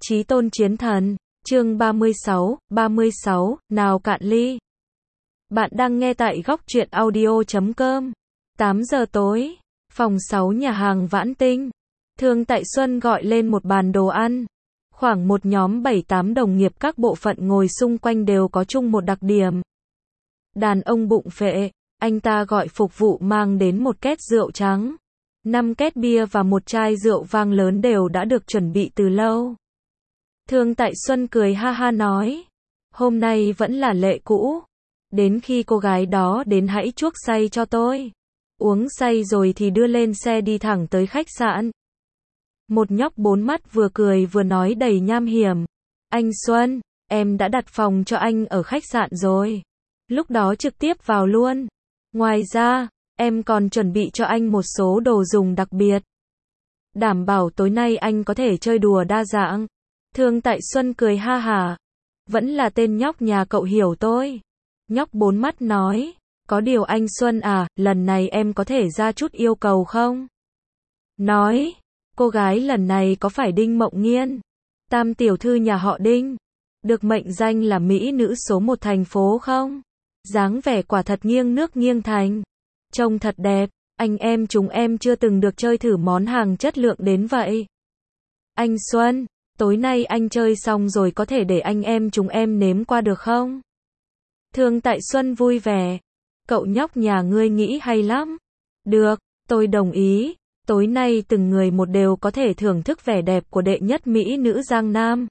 Chí tôn chiến thần, chương 36, nào cạn ly. Bạn đang nghe tại góc truyện audio.com. 8 giờ tối, phòng 6 nhà hàng Vãn Tinh. Thương Tại Xuân gọi lên một bàn đồ ăn. Khoảng một nhóm 7-8 đồng nghiệp các bộ phận ngồi xung quanh đều có chung một đặc điểm. Đàn ông bụng phệ, anh ta gọi phục vụ mang đến một két rượu trắng. 5 két bia và một chai rượu vang lớn đều đã được chuẩn bị từ lâu. Thương Tại Xuân cười ha ha nói, hôm nay vẫn là lệ cũ. Đến khi cô gái đó đến hãy chuốc say cho tôi. Uống say rồi thì đưa lên xe đi thẳng tới khách sạn. Một nhóc bốn mắt vừa cười vừa nói đầy nham hiểm. Anh Xuân, em đã đặt phòng cho anh ở khách sạn rồi. Lúc đó trực tiếp vào luôn. Ngoài ra, em còn chuẩn bị cho anh một số đồ dùng đặc biệt. Đảm bảo tối nay anh có thể chơi đùa đa dạng. Thương Tại Xuân cười ha hả. Vẫn là tên nhóc nhà cậu hiểu tôi. Nhóc bốn mắt nói, có điều anh Xuân à, lần này em có thể ra chút yêu cầu không? Nói, cô gái lần này có phải Đinh Mộng Nghiên, tam tiểu thư nhà họ Đinh, được mệnh danh là mỹ nữ số 1 thành phố không? Dáng vẻ quả thật nghiêng nước nghiêng thành. Trông thật đẹp, anh em chúng em chưa từng được chơi thử món hàng chất lượng đến vậy. Anh Xuân, tối nay anh chơi xong rồi có thể để anh em chúng em nếm qua được không? Thương Tại Xuân vui vẻ. Cậu nhóc nhà ngươi nghĩ hay lắm. Được, tôi đồng ý. Tối nay từng người một đều có thể thưởng thức vẻ đẹp của đệ nhất mỹ nữ Giang Nam.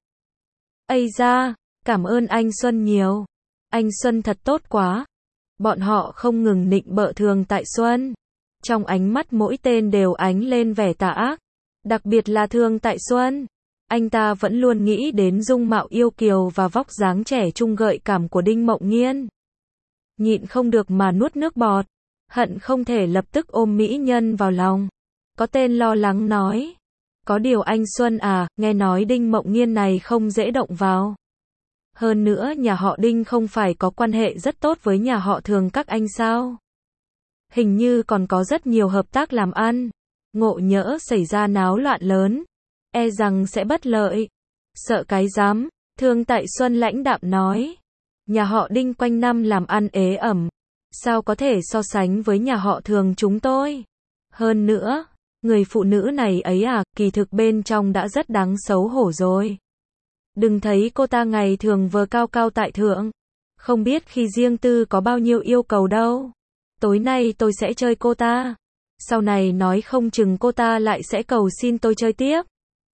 Ây da, cảm ơn anh Xuân nhiều. Anh Xuân thật tốt quá. Bọn họ không ngừng nịnh bợ Thương Tại Xuân. Trong ánh mắt mỗi tên đều ánh lên vẻ tà ác. Đặc biệt là Thương Tại Xuân. Anh ta vẫn luôn nghĩ đến dung mạo yêu kiều và vóc dáng trẻ trung gợi cảm của Đinh Mộng Nghiên. Nhịn không được mà nuốt nước bọt. Hận không thể lập tức ôm mỹ nhân vào lòng. Có tên lo lắng nói. Có điều anh Xuân à, nghe nói Đinh Mộng Nghiên này không dễ động vào. Hơn nữa nhà họ Đinh không phải có quan hệ rất tốt với nhà họ Thường các anh sao? Hình như còn có rất nhiều hợp tác làm ăn. Ngộ nhỡ xảy ra náo loạn lớn. E rằng sẽ bất lợi. Sợ cái dám, Thương Tại Xuân lãnh đạm nói. Nhà họ Đinh quanh năm làm ăn ế ẩm. Sao có thể so sánh với nhà họ Thường chúng tôi? Hơn nữa, người phụ nữ này ấy à, kỳ thực bên trong đã rất đáng xấu hổ rồi. Đừng thấy cô ta ngày thường vừa cao cao tại thượng. Không biết khi riêng tư có bao nhiêu yêu cầu đâu. Tối nay tôi sẽ chơi cô ta. Sau này nói không chừng cô ta lại sẽ cầu xin tôi chơi tiếp.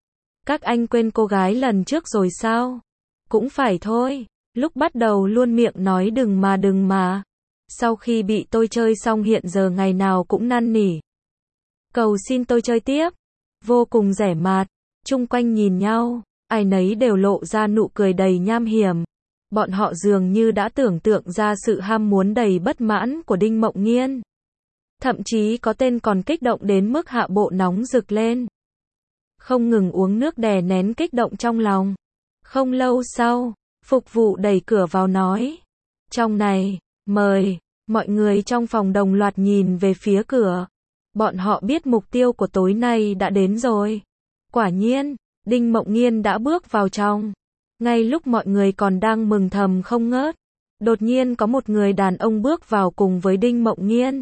Các anh quên cô gái lần trước rồi sao? Cũng phải thôi. Lúc bắt đầu luôn miệng nói đừng mà. Sau khi bị tôi chơi xong hiện giờ ngày nào cũng năn nỉ. Cầu xin tôi chơi tiếp. Vô cùng rẻ mạt. Chung quanh nhìn nhau. Ai nấy đều lộ ra nụ cười đầy nham hiểm. Bọn họ dường như đã tưởng tượng ra sự ham muốn đầy bất mãn của Đinh Mộng Nghiên. Thậm chí có tên còn kích động đến mức hạ bộ nóng rực lên. Không ngừng uống nước đè nén kích động trong lòng. Không lâu sau, phục vụ đẩy cửa vào nói. Trong này, mời, mọi người trong phòng đồng loạt nhìn về phía cửa. Bọn họ biết mục tiêu của tối nay đã đến rồi. Quả nhiên, Đinh Mộng Nghiên đã bước vào trong. Ngay lúc mọi người còn đang mừng thầm không ngớt. Đột nhiên có một người đàn ông bước vào cùng với Đinh Mộng Nghiên.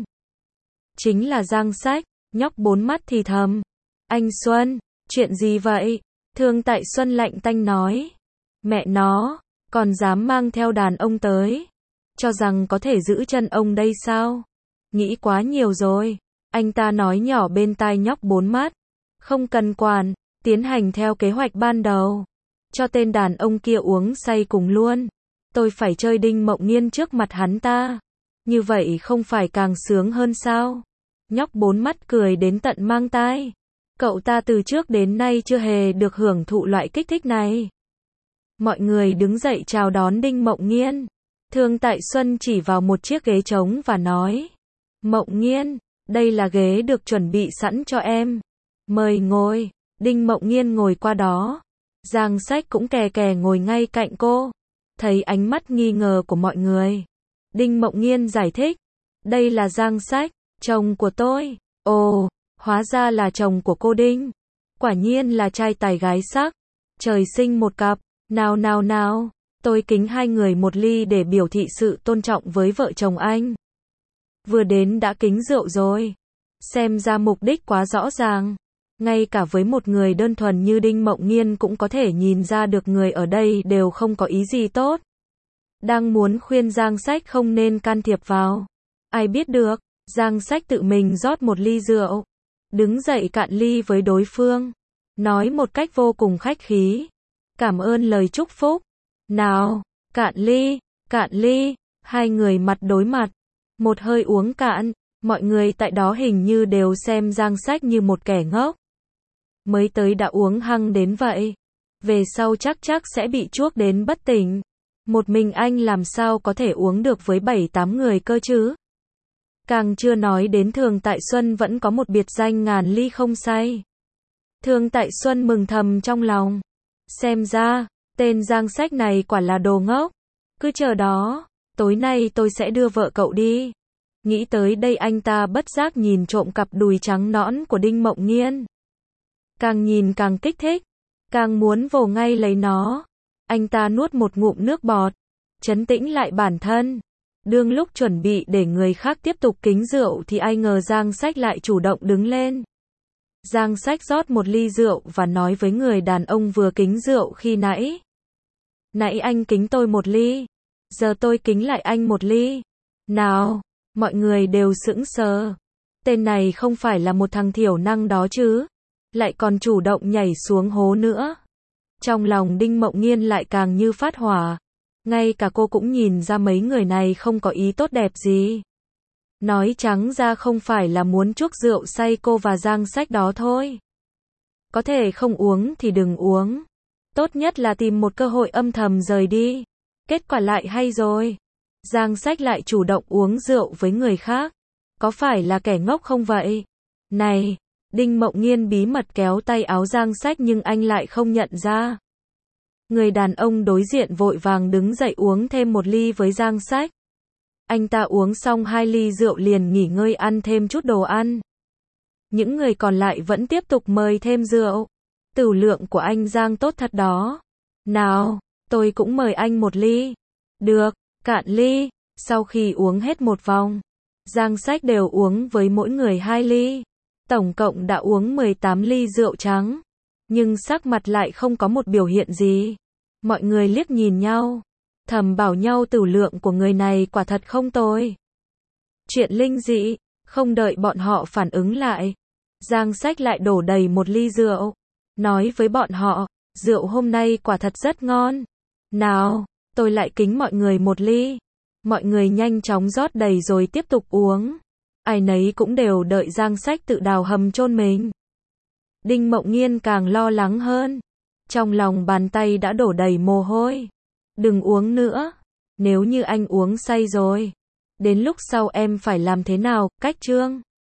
Chính là Giang Sách, nhóc bốn mắt thì thầm. Anh Xuân, chuyện gì vậy? Thương Tại Xuân lạnh tanh nói. Mẹ nó, còn dám mang theo đàn ông tới. Cho rằng có thể giữ chân ông đây sao? Nghĩ quá nhiều rồi. Anh ta nói nhỏ bên tai nhóc bốn mắt. Không cần quản, tiến hành theo kế hoạch ban đầu. Cho tên đàn ông kia uống say cùng luôn. Tôi phải chơi Đinh Mộng Nghiên trước mặt hắn ta. Như vậy không phải càng sướng hơn sao? Nhóc bốn mắt cười đến tận mang tai. Cậu ta từ trước đến nay chưa hề được hưởng thụ loại kích thích này. Mọi người đứng dậy chào đón Đinh Mộng Nghiên. Thương Tại Xuân chỉ vào một chiếc ghế trống và nói. Mộng Nghiên, đây là ghế được chuẩn bị sẵn cho em. Mời ngồi. Đinh Mộng Nghiên ngồi qua đó. Giang Sách cũng kè kè ngồi ngay cạnh cô. Thấy ánh mắt nghi ngờ của mọi người. Đinh Mộng Nghiên giải thích. Đây là Giang Sách, chồng của tôi. Ồ, hóa ra là chồng của cô Đinh. Quả nhiên là trai tài gái sắc. Trời sinh một cặp. Nào nào nào, tôi kính hai người một ly để biểu thị sự tôn trọng với vợ chồng anh. Vừa đến đã kính rượu rồi. Xem ra mục đích quá rõ ràng. Ngay cả với một người đơn thuần như Đinh Mộng Nghiên cũng có thể nhìn ra được người ở đây đều không có ý gì tốt. Đang muốn khuyên Giang Sách không nên can thiệp vào. Ai biết được, Giang Sách tự mình rót một ly rượu. Đứng dậy cạn ly với đối phương. Nói một cách vô cùng khách khí. Cảm ơn lời chúc phúc. Nào, cạn ly, cạn ly. Hai người mặt đối mặt. Một hơi uống cạn. Mọi người tại đó hình như đều xem Giang Sách như một kẻ ngốc. Mới tới đã uống hăng đến vậy. Về sau chắc sẽ bị chuốc đến bất tỉnh. Một mình anh làm sao có thể uống được với 7-8 người cơ chứ? Càng chưa nói đến Thường Tại Xuân vẫn có một biệt danh ngàn ly không say. Thường Tại Xuân mừng thầm trong lòng. Xem ra, tên Giang Sách này quả là đồ ngốc. Cứ chờ đó, tối nay tôi sẽ đưa vợ cậu đi. Nghĩ tới đây anh ta bất giác nhìn trộm cặp đùi trắng nõn của Đinh Mộng Nghiên. Càng nhìn càng kích thích, càng muốn vồ ngay lấy nó. Anh ta nuốt một ngụm nước bọt, trấn tĩnh lại bản thân. Đương lúc chuẩn bị để người khác tiếp tục kính rượu thì ai ngờ Giang Sách lại chủ động đứng lên. Giang Sách rót một ly rượu và nói với người đàn ông vừa kính rượu khi nãy. Nãy anh kính tôi một ly, giờ tôi kính lại anh một ly. Nào, mọi người đều sững sờ. Tên này không phải là một thằng thiểu năng đó chứ, lại còn chủ động nhảy xuống hố nữa. Trong lòng Đinh Mộng Nghiên lại càng như phát hỏa. Ngay cả cô cũng nhìn ra mấy người này không có ý tốt đẹp gì. Nói trắng ra không phải là muốn chuốc rượu say cô và Giang Sách đó thôi. Có thể không uống thì đừng uống. Tốt nhất là tìm một cơ hội âm thầm rời đi. Kết quả lại hay rồi. Giang Sách lại chủ động uống rượu với người khác. Có phải là kẻ ngốc không vậy? Này, Đinh Mộng Nghiên bí mật kéo tay áo Giang Sách nhưng anh lại không nhận ra. Người đàn ông đối diện vội vàng đứng dậy uống thêm một ly với Giang Sách. Anh ta uống xong 2 ly rượu liền nghỉ ngơi ăn thêm chút đồ ăn. Những người còn lại vẫn tiếp tục mời thêm rượu. Tửu lượng của anh Giang tốt thật đó. Nào, tôi cũng mời anh một ly. Được, cạn ly. Sau khi uống hết một vòng, Giang Sách đều uống với mỗi người 2 ly. Tổng cộng đã uống 18 ly rượu trắng. Nhưng sắc mặt lại không có một biểu hiện gì. Mọi người liếc nhìn nhau, thầm bảo nhau tửu lượng của người này quả thật không tồi. Chuyện linh dị, không đợi bọn họ phản ứng lại. Giang Sách lại đổ đầy một ly rượu. Nói với bọn họ, rượu hôm nay quả thật rất ngon. Nào, tôi lại kính mọi người một ly. Mọi người nhanh chóng rót đầy rồi tiếp tục uống. Ai nấy cũng đều đợi Giang Sách tự đào hầm chôn mình. Đinh Mộng Nghiên càng lo lắng hơn. Trong lòng bàn tay đã đổ đầy mồ hôi. Đừng uống nữa. Nếu như anh uống say rồi, đến lúc sau em phải làm thế nào? Cách Trương